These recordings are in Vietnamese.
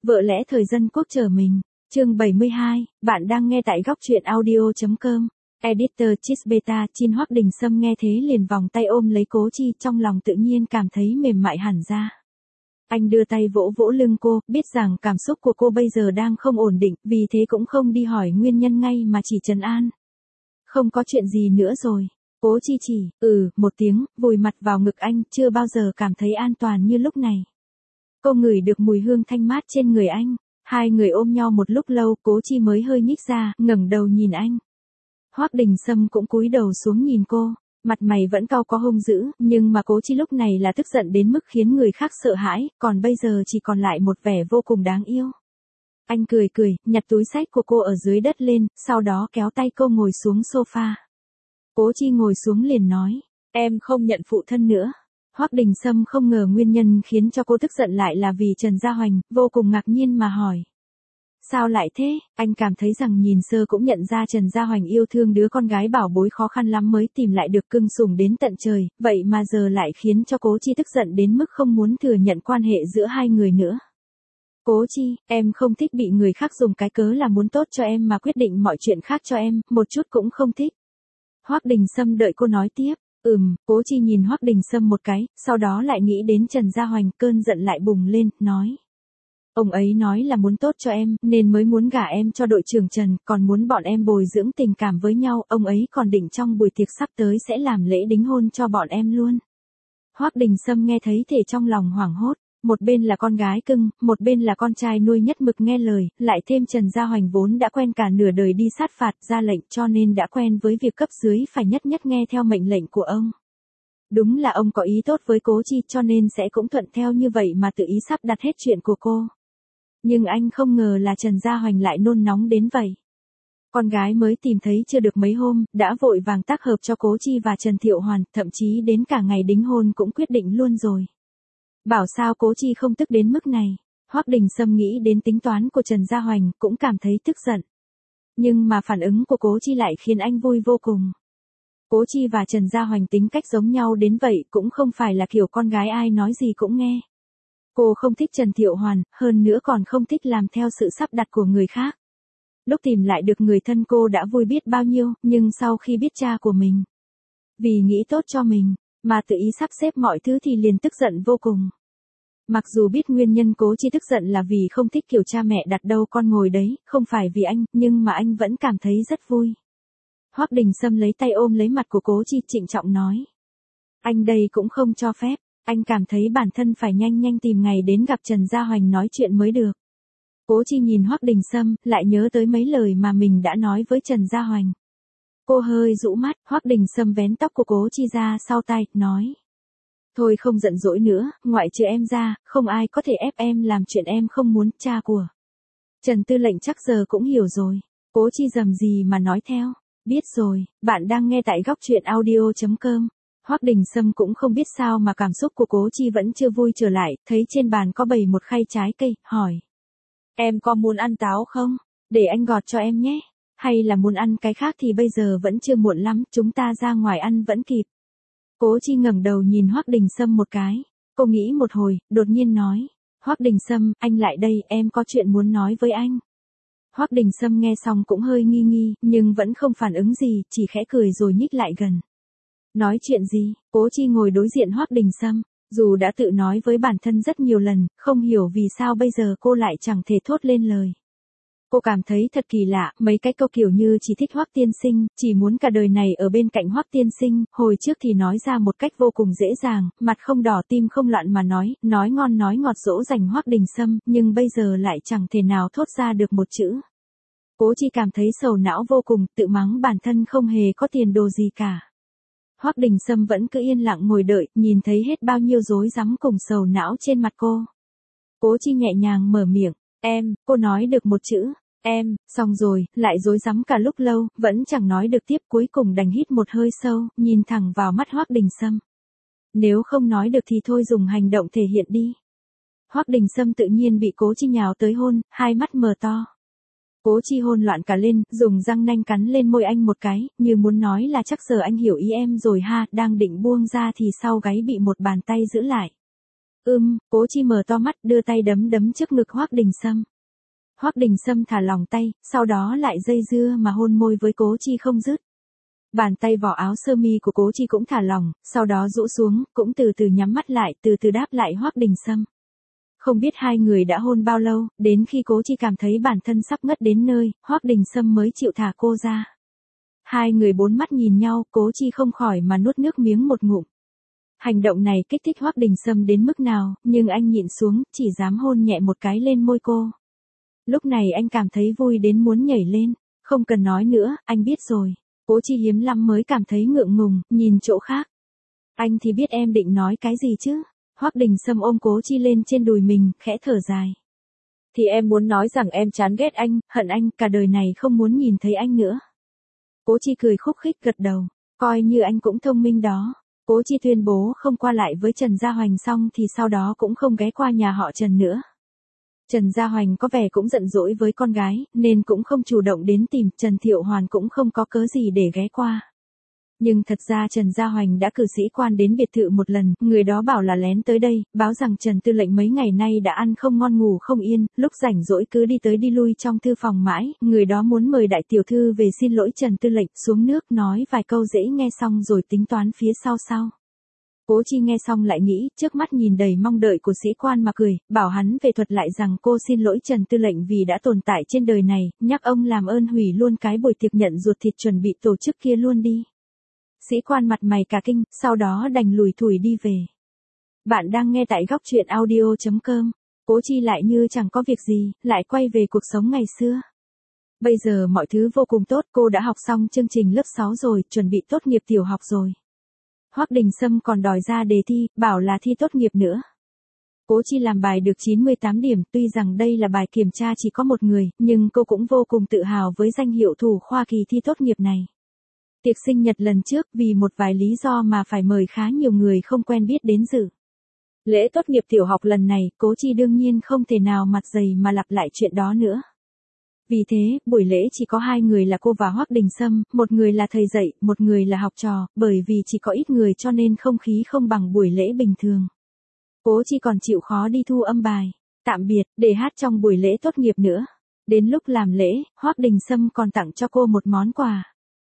Vợ lẽ thời dân quốc chờ mình. Chương 72, bạn đang nghe tại góc truyện audio.com. Editor Chisbeta Chin Hoắc Đình Sâm nghe thế liền vòng tay ôm lấy Cố Chi, trong lòng tự nhiên cảm thấy mềm mại hẳn ra. Anh đưa tay vỗ vỗ lưng cô, biết rằng cảm xúc của cô bây giờ đang không ổn định, vì thế cũng không đi hỏi nguyên nhân ngay mà chỉ trấn an. Không có chuyện gì nữa rồi. Cố Chi chỉ, một tiếng, vùi mặt vào ngực anh, chưa bao giờ cảm thấy an toàn như lúc này. Cô ngửi được mùi hương thanh mát trên người anh. Hai người ôm nhau một lúc lâu, Cố Chi mới hơi nhích ra, ngẩng đầu nhìn anh. Hoắc Đình Sâm cũng cúi đầu xuống nhìn cô, mặt mày vẫn cau có hung dữ, nhưng mà Cố Chi lúc này là tức giận đến mức khiến người khác sợ hãi, còn bây giờ chỉ còn lại một vẻ vô cùng đáng yêu. Anh cười cười, nhặt túi xách của cô ở dưới đất lên, sau đó kéo tay cô ngồi xuống sofa. Cố Chi ngồi xuống liền nói, em không nhận phụ thân nữa. Hoắc Đình Sâm không ngờ nguyên nhân khiến cho cô tức giận lại là vì Trần Gia Hoành, vô cùng ngạc nhiên mà hỏi. Sao lại thế? Anh cảm thấy rằng nhìn sơ cũng nhận ra Trần Gia Hoành yêu thương đứa con gái bảo bối khó khăn lắm mới tìm lại được cưng sủng đến tận trời, vậy mà giờ lại khiến cho Cố Chi tức giận đến mức không muốn thừa nhận quan hệ giữa hai người nữa. Cố Chi, em không thích bị người khác dùng cái cớ là muốn tốt cho em mà quyết định mọi chuyện khác cho em, một chút cũng không thích. Hoắc Đình Sâm đợi cô nói tiếp. Cố Chi nhìn Hoắc Đình Sâm một cái, sau đó lại nghĩ đến Trần Gia Hoành, cơn giận lại bùng lên, nói. Ông ấy nói là muốn tốt cho em, nên mới muốn gả em cho đội trưởng Trần, còn muốn bọn em bồi dưỡng tình cảm với nhau, ông ấy còn định trong buổi tiệc sắp tới sẽ làm lễ đính hôn cho bọn em luôn. Hoắc Đình Sâm nghe thấy thể trong lòng hoảng hốt, một bên là con gái cưng, một bên là con trai nuôi nhất mực nghe lời, lại thêm Trần Gia Hoành vốn đã quen cả nửa đời đi sát phạt ra lệnh cho nên đã quen với việc cấp dưới phải nhất nhất nghe theo mệnh lệnh của ông. Đúng là ông có ý tốt với Cố Chi cho nên sẽ cũng thuận theo như vậy mà tự ý sắp đặt hết chuyện của cô. Nhưng anh không ngờ là Trần Gia Hoành lại nôn nóng đến vậy. Con gái mới tìm thấy chưa được mấy hôm, đã vội vàng tác hợp cho Cố Chi và Trần Thiệu Hoàn, thậm chí đến cả ngày đính hôn cũng quyết định luôn rồi. Bảo sao Cố Chi không tức đến mức này. Hoắc Đình Sâm nghĩ đến tính toán của Trần Gia Hoành, cũng cảm thấy tức giận. Nhưng mà phản ứng của Cố Chi lại khiến anh vui vô cùng. Cố Chi và Trần Gia Hoành tính cách giống nhau đến vậy, cũng không phải là kiểu con gái ai nói gì cũng nghe. Cô không thích Trần Thiệu Hoàn, hơn nữa còn không thích làm theo sự sắp đặt của người khác. Lúc tìm lại được người thân cô đã vui biết bao nhiêu, nhưng sau khi biết cha của mình, vì nghĩ tốt cho mình, mà tự ý sắp xếp mọi thứ thì liền tức giận vô cùng. Mặc dù biết nguyên nhân Cố Chi tức giận là vì không thích kiểu cha mẹ đặt đâu con ngồi đấy, không phải vì anh, nhưng mà anh vẫn cảm thấy rất vui. Hoắc Đình Sâm lấy tay ôm lấy mặt của Cố Chi, trịnh trọng nói. Anh đây cũng không cho phép, anh cảm thấy bản thân phải nhanh nhanh tìm ngày đến gặp Trần Gia Hoành nói chuyện mới được. Cố Chi nhìn Hoắc Đình Sâm, lại nhớ tới mấy lời mà mình đã nói với Trần Gia Hoành. Cô hơi rũ mắt, Hoắc Đình Sâm vén tóc của Cố Chi ra sau tai, nói. Thôi không giận dỗi nữa, ngoại trừ em ra, không ai có thể ép em làm chuyện em không muốn, cha của Trần Tư lệnh chắc giờ cũng hiểu rồi. Cố Chi rầm gì mà nói theo. Biết rồi, bạn đang nghe tại góc truyện audio.com. Hoắc Đình Sâm cũng không biết sao mà cảm xúc của Cố Chi vẫn chưa vui trở lại, thấy trên bàn có bày một khay trái cây, hỏi. Em có muốn ăn táo không? Để anh gọt cho em nhé. Hay là muốn ăn cái khác thì bây giờ vẫn chưa muộn lắm, chúng ta ra ngoài ăn vẫn kịp. Cố Chi ngẩng đầu nhìn Hoắc Đình Sâm một cái. Cô nghĩ một hồi, đột nhiên nói. Hoắc Đình Sâm, anh lại đây, em có chuyện muốn nói với anh. Hoắc Đình Sâm nghe xong cũng hơi nghi nghi, nhưng vẫn không phản ứng gì, chỉ khẽ cười rồi nhích lại gần. Nói chuyện gì? Cố Chi ngồi đối diện Hoắc Đình Sâm, dù đã tự nói với bản thân rất nhiều lần, không hiểu vì sao bây giờ cô lại chẳng thể thốt lên lời. Cô cảm thấy thật kỳ lạ, mấy cái câu kiểu như chỉ thích Hoắc tiên sinh, chỉ muốn cả đời này ở bên cạnh Hoắc tiên sinh, hồi trước thì nói ra một cách vô cùng dễ dàng, mặt không đỏ tim không loạn mà nói ngon nói ngọt dỗ dành Hoắc Đình Sâm, nhưng bây giờ lại chẳng thể nào thốt ra được một chữ. Cố Chi cảm thấy sầu não vô cùng, tự mắng bản thân không hề có tiền đồ gì cả. Hoắc Đình Sâm vẫn cứ yên lặng ngồi đợi, nhìn thấy hết bao nhiêu rối rắm cùng sầu não trên mặt cô. Cố Chi nhẹ nhàng mở miệng, em, cô nói được một chữ, em, xong rồi, lại rối rắm cả lúc lâu, vẫn chẳng nói được tiếp, cuối cùng đành hít một hơi sâu, nhìn thẳng vào mắt Hoắc Đình Sâm. Nếu không nói được thì thôi dùng hành động thể hiện đi. Hoắc Đình Sâm tự nhiên bị Cố Chi nhào tới hôn, hai mắt mở to. Cố Chi hôn loạn cả lên, dùng răng nanh cắn lên môi anh một cái, như muốn nói là chắc giờ anh hiểu ý em rồi ha, đang định buông ra thì sau gáy bị một bàn tay giữ lại. Cố Chi mở to mắt đưa tay đấm đấm trước ngực Hoắc Đình Sâm. Hoắc Đình Sâm thả lỏng tay, sau đó lại dây dưa mà hôn môi với Cố Chi không dứt. Bàn tay vỏ áo sơ mi của Cố Chi cũng thả lỏng, sau đó rũ xuống, cũng từ từ nhắm mắt lại, từ từ đáp lại Hoắc Đình Sâm. Không biết hai người đã hôn bao lâu, đến khi Cố Chi cảm thấy bản thân sắp ngất đến nơi, Hoắc Đình Sâm mới chịu thả cô ra. Hai người bốn mắt nhìn nhau, Cố Chi không khỏi mà nuốt nước miếng một ngụm. Hành động này kích thích Hoắc Đình Sâm đến mức nào, nhưng anh nhịn xuống, chỉ dám hôn nhẹ một cái lên môi cô. Lúc này anh cảm thấy vui đến muốn nhảy lên, không cần nói nữa, anh biết rồi. Cố Chi hiếm lắm mới cảm thấy ngượng ngùng, nhìn chỗ khác. Anh thì biết em định nói cái gì chứ? Hoắc Đình Sâm ôm Cố Chi lên trên đùi mình, khẽ thở dài. Thì em muốn nói rằng em chán ghét anh, hận anh, cả đời này không muốn nhìn thấy anh nữa. Cố Chi cười khúc khích gật đầu, coi như anh cũng thông minh đó. Cố Chi tuyên bố không qua lại với Trần Gia Hoành xong thì sau đó cũng không ghé qua nhà họ Trần nữa. Trần Gia Hoành có vẻ cũng giận dỗi với con gái, nên cũng không chủ động đến tìm, Trần Thiệu Hoàn cũng không có cớ gì để ghé qua. Nhưng thật ra Trần Gia Hoành đã cử sĩ quan đến biệt thự một lần, người đó bảo là lén tới đây, báo rằng Trần Tư lệnh mấy ngày nay đã ăn không ngon ngủ không yên, lúc rảnh rỗi cứ đi tới đi lui trong thư phòng mãi, người đó muốn mời đại tiểu thư về xin lỗi Trần Tư lệnh, xuống nước nói vài câu dễ nghe xong rồi tính toán phía sau. Cố Chi nghe xong lại nghĩ, trước mắt nhìn đầy mong đợi của sĩ quan mà cười, bảo hắn về thuật lại rằng cô xin lỗi Trần Tư lệnh vì đã tồn tại trên đời này, nhắc ông làm ơn hủy luôn cái buổi tiệc nhận ruột thịt chuẩn bị tổ chức kia luôn đi. Sĩ quan mặt mày cả kinh, sau đó đành lủi thủi đi về. Bạn đang nghe tại góc truyện audio.com. Cố Chi lại như chẳng có việc gì, lại quay về cuộc sống ngày xưa. Bây giờ mọi thứ vô cùng tốt, cô đã học xong chương trình lớp 6 rồi, chuẩn bị tốt nghiệp tiểu học rồi. Hoắc Đình Sâm còn đòi ra đề thi, bảo là thi tốt nghiệp nữa. Cố Chi làm bài được 98 điểm, tuy rằng đây là bài kiểm tra chỉ có một người, nhưng cô cũng vô cùng tự hào với danh hiệu thủ khoa kỳ thi tốt nghiệp này. Tiệc sinh nhật lần trước vì một vài lý do mà phải mời khá nhiều người không quen biết đến dự. Lễ tốt nghiệp tiểu học lần này, Cố Chi đương nhiên không thể nào mặt dày mà lặp lại chuyện đó nữa. Vì thế, buổi lễ chỉ có hai người là cô và Hoắc Đình Sâm, một người là thầy dạy, một người là học trò, bởi vì chỉ có ít người cho nên không khí không bằng buổi lễ bình thường. Cố Chi còn chịu khó đi thu âm bài, tạm biệt, để hát trong buổi lễ tốt nghiệp nữa. Đến lúc làm lễ, Hoắc Đình Sâm còn tặng cho cô một món quà.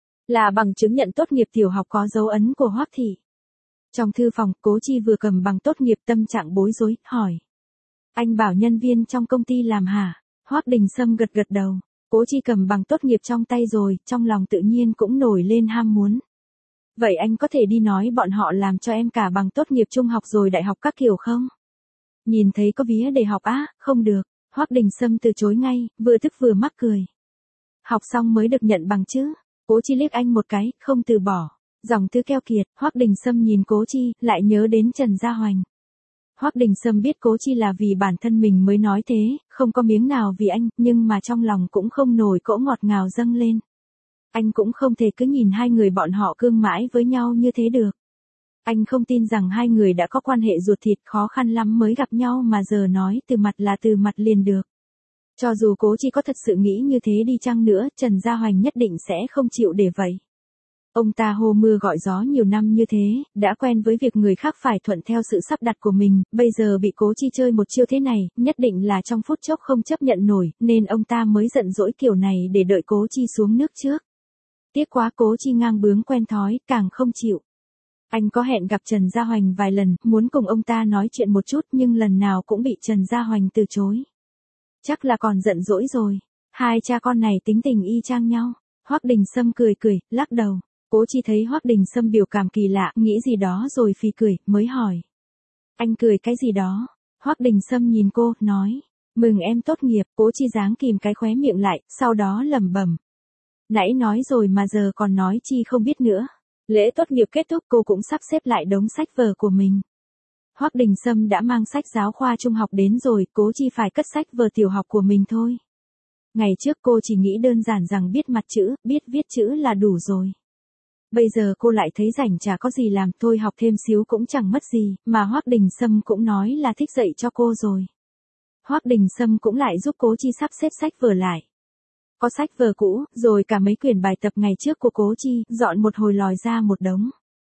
Là bằng chứng nhận tốt nghiệp tiểu học có dấu ấn của Hoắc thị. Trong thư phòng, Cố Chi vừa cầm bằng tốt nghiệp tâm trạng bối rối, hỏi. Anh bảo nhân viên trong công ty làm hả? Hoắc Đình Sâm gật gật đầu. Cố Chi cầm bằng tốt nghiệp trong tay rồi, trong lòng tự nhiên cũng nổi lên ham muốn. Vậy anh có thể đi nói bọn họ làm cho em cả bằng tốt nghiệp trung học rồi đại học các kiểu không? Nhìn thấy có vía để học á, không được. Hoắc Đình Sâm từ chối ngay, vừa tức vừa mắc cười. Học xong mới được nhận bằng chứ? Cố Chi liếc anh một cái, không từ bỏ. Dòng thứ keo kiệt, Hoắc Đình Sâm nhìn Cố Chi, lại nhớ đến Trần Gia Hoành. Hoắc Đình Sâm biết Cố Chi là vì bản thân mình mới nói thế, không có miếng nào vì anh, nhưng mà trong lòng cũng không nổi cỗ ngọt ngào dâng lên. Anh cũng không thể cứ nhìn hai người bọn họ cương mãi với nhau như thế được. Anh không tin rằng hai người đã có quan hệ ruột thịt, khó khăn lắm mới gặp nhau mà giờ nói từ mặt là từ mặt liền được. Cho dù Cố Chi có thật sự nghĩ như thế đi chăng nữa, Trần Gia Hoành nhất định sẽ không chịu để vậy. Ông ta hô mưa gọi gió nhiều năm như thế, đã quen với việc người khác phải thuận theo sự sắp đặt của mình, bây giờ bị Cố Chi chơi một chiêu thế này, nhất định là trong phút chốc không chấp nhận nổi, nên ông ta mới giận dỗi kiểu này để đợi Cố Chi xuống nước trước. Tiếc quá Cố Chi ngang bướng quen thói, càng không chịu. Anh có hẹn gặp Trần Gia Hoành vài lần, muốn cùng ông ta nói chuyện một chút nhưng lần nào cũng bị Trần Gia Hoành từ chối. Chắc là còn giận dỗi rồi, hai cha con này tính tình y chang nhau. Hoắc Đình Sâm cười cười, lắc đầu. Cố Chi thấy Hoắc Đình Sâm biểu cảm kỳ lạ, nghĩ gì đó rồi phì cười, mới hỏi. Anh cười cái gì đó? Hoắc Đình Sâm nhìn cô, nói. Mừng em tốt nghiệp. Cố Chi giáng kìm cái khóe miệng lại, sau đó lẩm bẩm. Nãy nói rồi mà giờ còn nói chi không biết nữa. Lễ tốt nghiệp kết thúc cô cũng sắp xếp lại đống sách vở của mình. Hoắc Đình Sâm đã mang sách giáo khoa trung học đến rồi, Cố Chi phải cất sách vở tiểu học của mình thôi. Ngày trước cô chỉ nghĩ đơn giản rằng biết mặt chữ, biết viết chữ là đủ rồi. Bây giờ cô lại thấy rảnh chả có gì làm, thôi học thêm xíu cũng chẳng mất gì, mà Hoắc Đình Sâm cũng nói là thích dạy cho cô rồi. Hoắc Đình Sâm cũng lại giúp Cố Chi sắp xếp sách vở lại. Có sách vở cũ, rồi cả mấy quyển bài tập ngày trước của Cố Chi, dọn một hồi lòi ra một đống.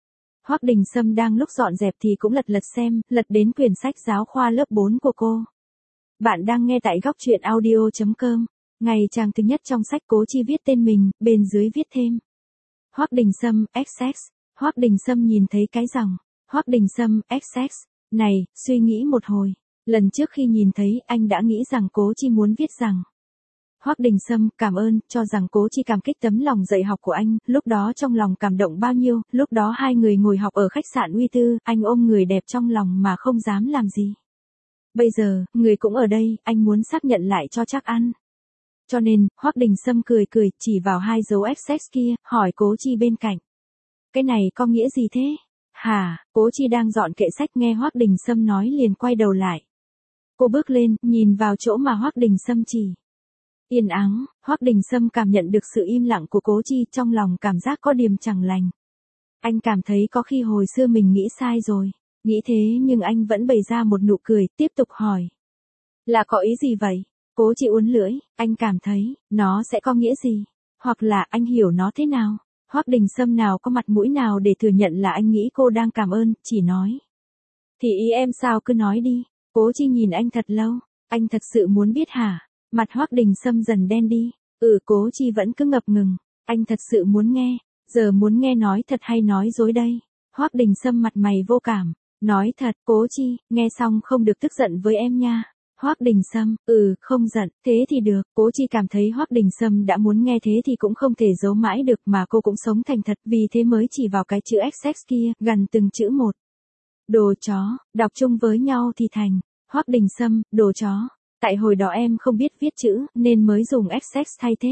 Hoắc Đình Sâm đang lúc dọn dẹp thì cũng lật xem, lật đến quyển sách giáo khoa lớp 4 của cô. Bạn đang nghe tại góc truyện audio.com. Ngày trang thứ nhất trong sách Cố Chi viết tên mình, bên dưới viết thêm. Hoắc Đình Sâm, XX. Hoắc Đình Sâm nhìn thấy cái dòng. Hoắc Đình Sâm, XX. Này, suy nghĩ một hồi. Lần trước khi nhìn thấy anh đã nghĩ rằng Cố Chi muốn viết rằng. Hoắc Đình Sâm, cảm ơn, cho rằng Cố Chi cảm kích tấm lòng dạy học của anh, lúc đó trong lòng cảm động bao nhiêu, lúc đó hai người ngồi học ở khách sạn Uy Tư, anh ôm người đẹp trong lòng mà không dám làm gì. Bây giờ, người cũng ở đây, anh muốn xác nhận lại cho chắc ăn. Cho nên, Hoắc Đình Sâm cười chỉ vào hai dấu XX kia, hỏi Cố Chi bên cạnh. Cái này có nghĩa gì thế? Hả, Cố Chi đang dọn kệ sách nghe Hoắc Đình Sâm nói liền quay đầu lại. Cô bước lên, nhìn vào chỗ mà Hoắc Đình Sâm chỉ. Yên ắng, Hoắc Đình Sâm cảm nhận được sự im lặng của Cố Chi, trong lòng cảm giác có điểm chẳng lành. Anh cảm thấy có khi hồi xưa mình nghĩ sai rồi. Nghĩ thế nhưng anh vẫn bày ra một nụ cười, tiếp tục hỏi. Là có ý gì vậy? Cố Chi uốn lưỡi, anh cảm thấy, nó sẽ có nghĩa gì? Hoặc là anh hiểu nó thế nào? Hoắc Đình Sâm nào có mặt mũi nào để thừa nhận là anh nghĩ cô đang cảm ơn, chỉ nói. Thì ý em sao cứ nói đi. Cố Chi nhìn anh thật lâu, anh thật sự muốn biết hả? Mặt Hoắc Đình Sâm dần đen đi. Cố Chi vẫn cứ ngập ngừng. Anh thật sự muốn nghe. Giờ muốn nghe nói thật hay nói dối đây? Hoắc Đình Sâm mặt mày vô cảm. Nói thật, Cố Chi, nghe xong không được tức giận với em nha. Hoắc Đình Sâm, không giận, thế thì được. Cố Chi cảm thấy Hoắc Đình Sâm đã muốn nghe thế thì cũng không thể giấu mãi được mà cô cũng sống thành thật, vì thế mới chỉ vào cái chữ XX kia, gần từng chữ một. Đồ chó, đọc chung với nhau thì thành. Hoắc Đình Sâm, đồ chó. Tại hồi đó em không biết viết chữ, nên mới dùng XX thay thế.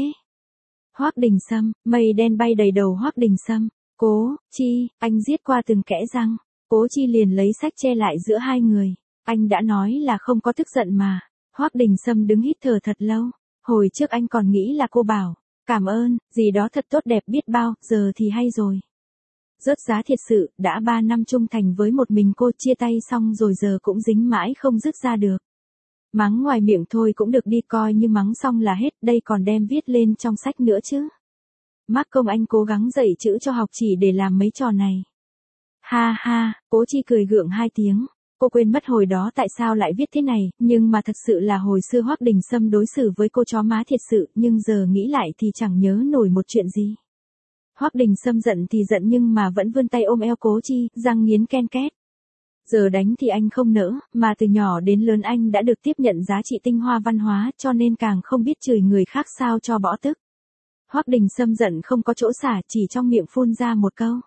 Hoắc Đình Sâm, mây đen bay đầy đầu Hoắc Đình Sâm. Cố Chi, anh giết qua từng kẽ răng. Cố Chi liền lấy sách che lại giữa hai người. Anh đã nói là không có tức giận mà. Hoắc Đình Sâm đứng hít thở thật lâu. Hồi trước anh còn nghĩ là cô bảo, cảm ơn, gì đó thật tốt đẹp biết bao, giờ thì hay rồi. Rớt giá thiệt sự, đã 3 năm trung thành với một mình cô, chia tay xong rồi giờ cũng dính mãi không dứt ra được. Mắng ngoài miệng thôi cũng được đi, coi như mắng xong là hết, đây còn đem viết lên trong sách nữa chứ. Mác Công anh cố gắng dạy chữ cho học chỉ để làm mấy trò này. Ha ha, Cố Chi cười gượng hai tiếng. Cô quên mất hồi đó tại sao lại viết thế này, nhưng mà thật sự là hồi xưa Hoắc Đình Sâm đối xử với cô chó má thiệt sự, nhưng giờ nghĩ lại thì chẳng nhớ nổi một chuyện gì. Hoắc Đình Sâm giận thì giận nhưng mà vẫn vươn tay ôm eo Cố Chi, răng nghiến ken két. Giờ đánh thì anh không nỡ, mà từ nhỏ đến lớn anh đã được tiếp nhận giá trị tinh hoa văn hóa, cho nên càng không biết chửi người khác sao cho bỏ tức. Hoắc Đình Sâm giận không có chỗ xả, chỉ trong miệng phun ra một câu.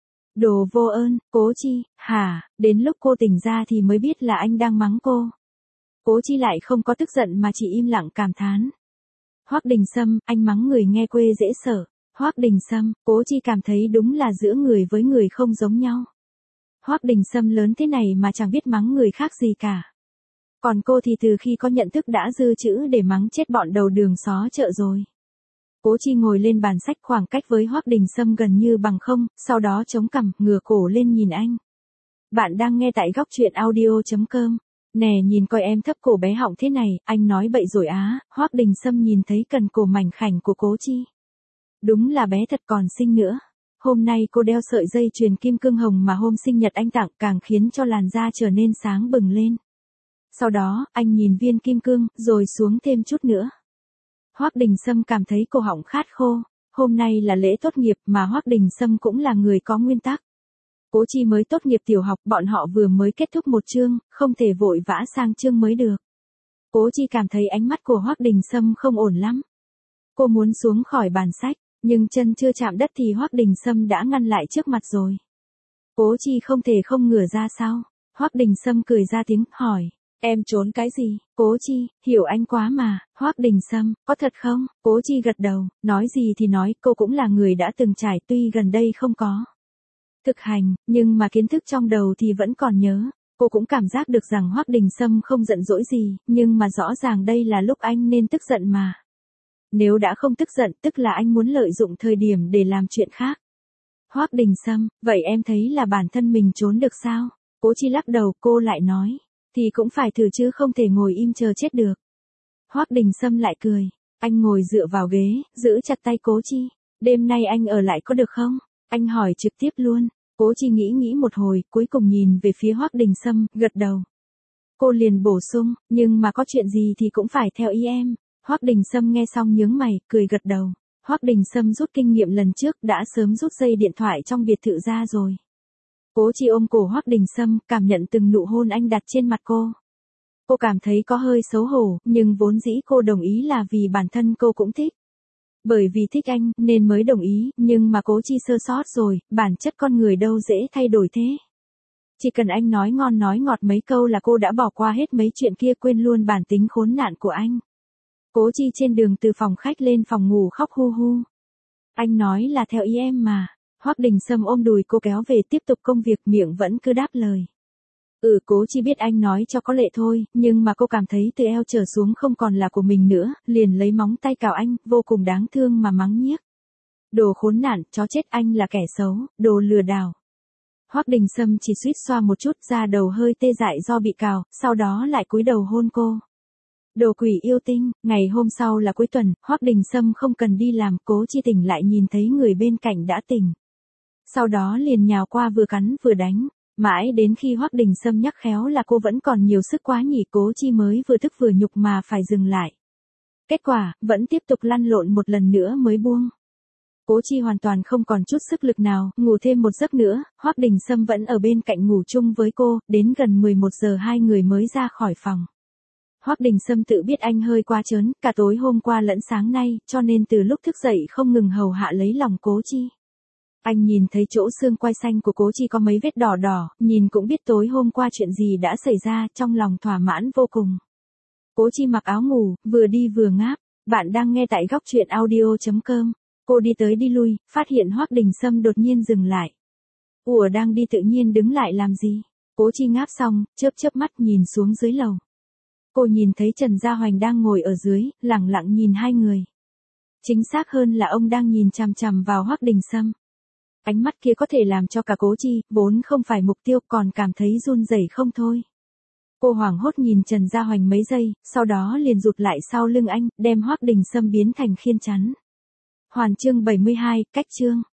Đồ vô ơn, Cố Chi, hả, đến lúc cô tỉnh ra thì mới biết là anh đang mắng cô. Cố Chi lại không có tức giận mà chỉ im lặng cảm thán. Hoắc Đình Sâm, anh mắng người nghe quê dễ sợ. Hoắc Đình Sâm, Cố Chi cảm thấy đúng là giữa người với người không giống nhau. Hoắc Đình Sâm lớn thế này mà chẳng biết mắng người khác gì cả. Còn cô thì từ khi có nhận thức đã dư chữ để mắng chết bọn đầu đường xó chợ rồi. Cố Chi ngồi lên bàn sách, khoảng cách với Hoắc Đình Sâm gần như bằng không, sau đó chống cằm, ngửa cổ lên nhìn anh. Bạn đang nghe tại góc truyện audio.com. Nè nhìn coi em thấp cổ bé họng thế này, anh nói bậy rồi á. Hoắc Đình Sâm nhìn thấy cần cổ mảnh khảnh của Cố Chi. Đúng là bé thật còn xinh nữa. Hôm nay cô đeo sợi dây chuyền kim cương hồng mà hôm sinh nhật anh tặng, càng khiến cho làn da trở nên sáng bừng lên. Sau đó, anh nhìn viên kim cương, rồi xuống thêm chút nữa. Hoắc Đình Sâm cảm thấy cổ họng khát khô. Hôm nay là lễ tốt nghiệp mà Hoắc Đình Sâm cũng là người có nguyên tắc. Cố Chi mới tốt nghiệp tiểu học, bọn họ vừa mới kết thúc một chương, không thể vội vã sang chương mới được. Cố Chi cảm thấy ánh mắt của Hoắc Đình Sâm không ổn lắm. Cô muốn xuống khỏi bàn sách, nhưng chân chưa chạm đất thì Hoắc Đình Sâm đã ngăn lại trước mặt rồi. Cố Chi không thể không ngửa ra sau. Hoắc Đình Sâm cười ra tiếng, hỏi. Em trốn cái gì? Cố Chi, hiểu anh quá mà. Hoắc Đình Sâm, có thật không? Cố Chi gật đầu, nói gì thì nói, cô cũng là người đã từng trải, tuy gần đây không có thực hành, nhưng mà kiến thức trong đầu thì vẫn còn nhớ. Cô cũng cảm giác được rằng Hoắc Đình Sâm không giận dỗi gì, nhưng mà rõ ràng đây là lúc anh nên tức giận mà. Nếu đã không tức giận, tức là anh muốn lợi dụng thời điểm để làm chuyện khác. Hoắc Đình Sâm, vậy em thấy là bản thân mình trốn được sao? Cố Chi lắc đầu, cô lại nói. Thì cũng phải thử chứ không thể ngồi im chờ chết được. Hoắc Đình Sâm lại cười. Anh ngồi dựa vào ghế, giữ chặt tay Cố Chi. Đêm nay anh ở lại có được không? Anh hỏi trực tiếp luôn. Cố Chi nghĩ một hồi, cuối cùng nhìn về phía Hoắc Đình Sâm, gật đầu. Cô liền bổ sung, nhưng mà có chuyện gì thì cũng phải theo ý em. Hoắc Đình Sâm nghe xong nhướng mày, cười gật đầu. Hoắc Đình Sâm rút kinh nghiệm lần trước đã sớm rút dây điện thoại trong biệt thự ra rồi. Cố Chi ôm cổ Hoắc Đình Sâm, cảm nhận từng nụ hôn anh đặt trên mặt cô. Cô cảm thấy có hơi xấu hổ, nhưng vốn dĩ cô đồng ý là vì bản thân cô cũng thích. Bởi vì thích anh, nên mới đồng ý, nhưng mà Cố Chi sơ sót rồi, bản chất con người đâu dễ thay đổi thế. Chỉ cần anh nói ngon nói ngọt mấy câu là cô đã bỏ qua hết mấy chuyện kia, quên luôn bản tính khốn nạn của anh. Cố Chi trên đường từ phòng khách lên phòng ngủ khóc hu hu. Anh nói là theo ý em mà. Hoắc Đình Sâm ôm đùi cô kéo về tiếp tục công việc, miệng vẫn cứ đáp lời. Cố Chi biết anh nói cho có lệ thôi, nhưng mà cô cảm thấy từ eo trở xuống không còn là của mình nữa, liền lấy móng tay cào anh, vô cùng đáng thương mà mắng nhiếc. Đồ khốn nạn, chó chết, anh là kẻ xấu, đồ lừa đảo. Hoắc Đình Sâm chỉ suýt xoa một chút, da đầu hơi tê dại do bị cào, sau đó lại cúi đầu hôn cô. Đồ quỷ yêu tinh. Ngày hôm sau là cuối tuần, Hoắc Đình Sâm không cần đi làm, Cố Chi tỉnh lại nhìn thấy người bên cạnh đã tỉnh. Sau đó liền nhào qua vừa cắn vừa đánh. Mãi đến khi Hoắc Đình Sâm nhắc khéo là cô vẫn còn nhiều sức quá nhỉ, Cố Chi mới vừa tức vừa nhục mà phải dừng lại. Kết quả, vẫn tiếp tục lăn lộn một lần nữa mới buông. Cố Chi hoàn toàn không còn chút sức lực nào, ngủ thêm một giấc nữa, Hoắc Đình Sâm vẫn ở bên cạnh ngủ chung với cô, đến gần 11 giờ hai người mới ra khỏi phòng. Hoắc Đình Sâm tự biết anh hơi quá trớn, cả tối hôm qua lẫn sáng nay, cho nên từ lúc thức dậy không ngừng hầu hạ lấy lòng Cố Chi. Anh nhìn thấy chỗ xương quai xanh của Cố Chi có mấy vết đỏ đỏ, nhìn cũng biết tối hôm qua chuyện gì đã xảy ra, trong lòng thỏa mãn vô cùng. Cố Chi mặc áo ngủ, vừa đi vừa ngáp. Bạn đang nghe tại góc truyện audio.com. Cô đi tới đi lui, phát hiện Hoắc Đình Sâm đột nhiên dừng lại. Ủa, đang đi tự nhiên đứng lại làm gì? Cố Chi ngáp xong, chớp mắt nhìn xuống dưới lầu. Cô nhìn thấy Trần Gia Hoành đang ngồi ở dưới, lẳng lặng nhìn hai người. Chính xác hơn là ông đang nhìn chằm chằm vào Hoắc Đình Sâm. Ánh mắt kia có thể làm cho cả Cố Chi, vốn không phải mục tiêu, còn cảm thấy run rẩy không thôi. Cô hoảng hốt nhìn Trần Gia Hoành mấy giây, sau đó liền rụt lại sau lưng anh, đem Hoắc Đình Sâm biến thành khiên chắn. Hoàn chương 72, cách chương.